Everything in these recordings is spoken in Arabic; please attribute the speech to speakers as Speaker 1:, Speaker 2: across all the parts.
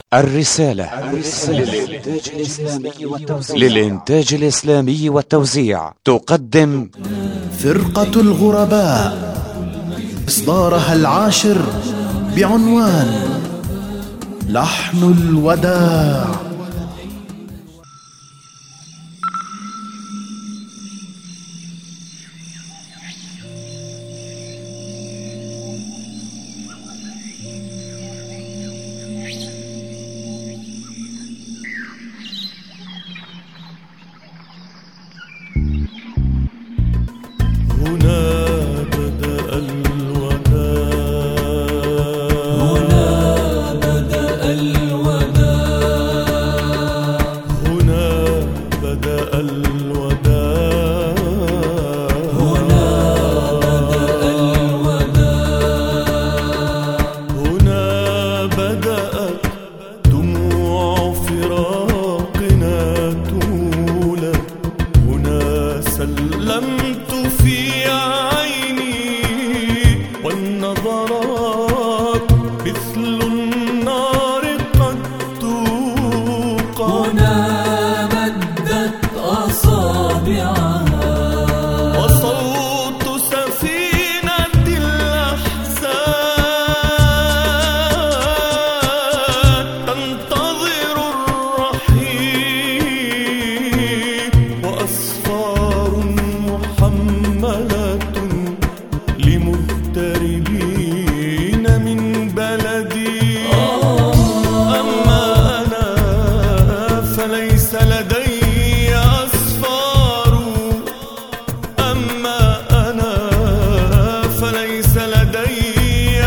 Speaker 1: الرسالة للإنتاج الإسلامي والتوزيع تقدم
Speaker 2: فرقة الغرباء إصدارها العاشر بعنوان لحن الوداع.
Speaker 3: سلمت في عيني والنظرات مثل النار قد توقد.
Speaker 4: هنا مدت أصابعها
Speaker 3: وصوت سفينة الأحزان تنتظر الرحيل، وأسفار محملة لمغتربين من بلدي. أما أنا فليس لدي أسفار، أما أنا فليس لدي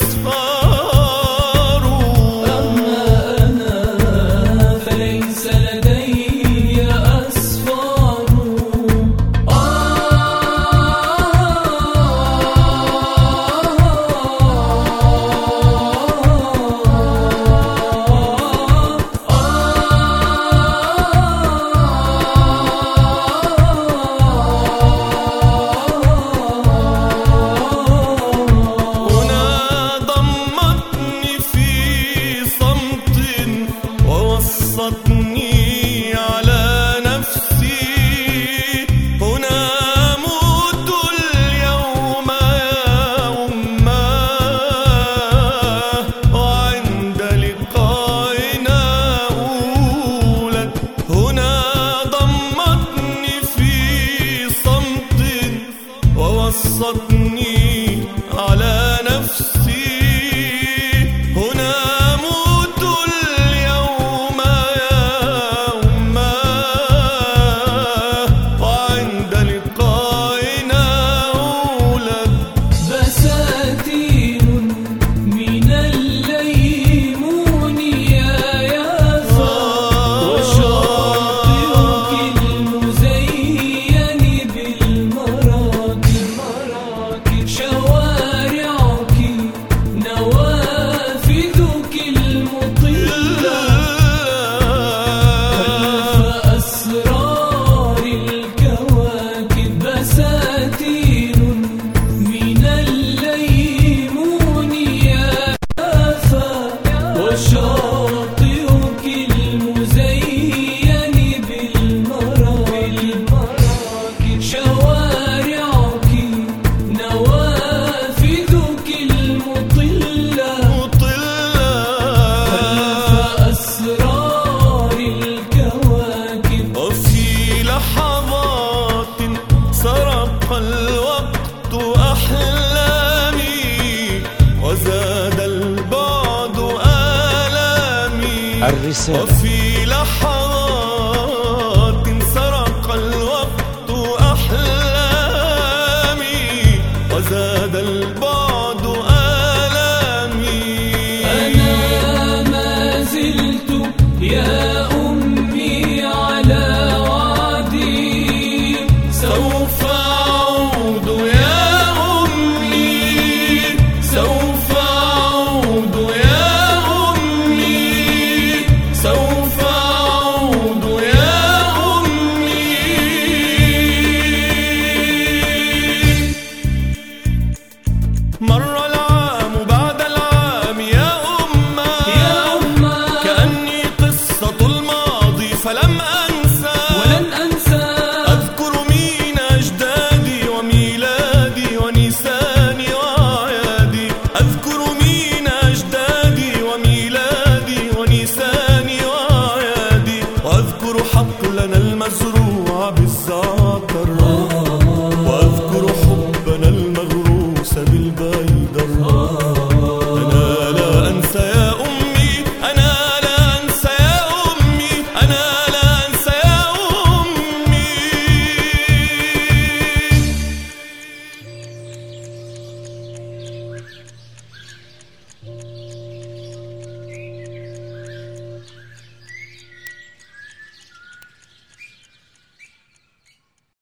Speaker 3: أسفار،
Speaker 4: أما أنا فليس لدي أسفار.
Speaker 3: وصتني على نفسي. هنا أموت اليوم يا أماه، وعند لقائنا أولد. هنا ضمتني في صمت ووصتني على نفسي. هنا أموت اليوم يا أماه، وعند لقائنا أولد.
Speaker 4: بساتين من الليمون يا يافا، وشاطئك المزين بالمراكب. شوارعك نوافذك المطلة خلف أسرار الكواكب. بساتين من الليمون يا يافا، وشاطئك المزين بالمراكب. شوارعك نوافذك المطلة خلف أسرار الكواكب.
Speaker 3: وفي لحظات سرق الوقت أحلامي، وزاد البعد آلامي.
Speaker 1: الرسالة
Speaker 3: وفي لحظات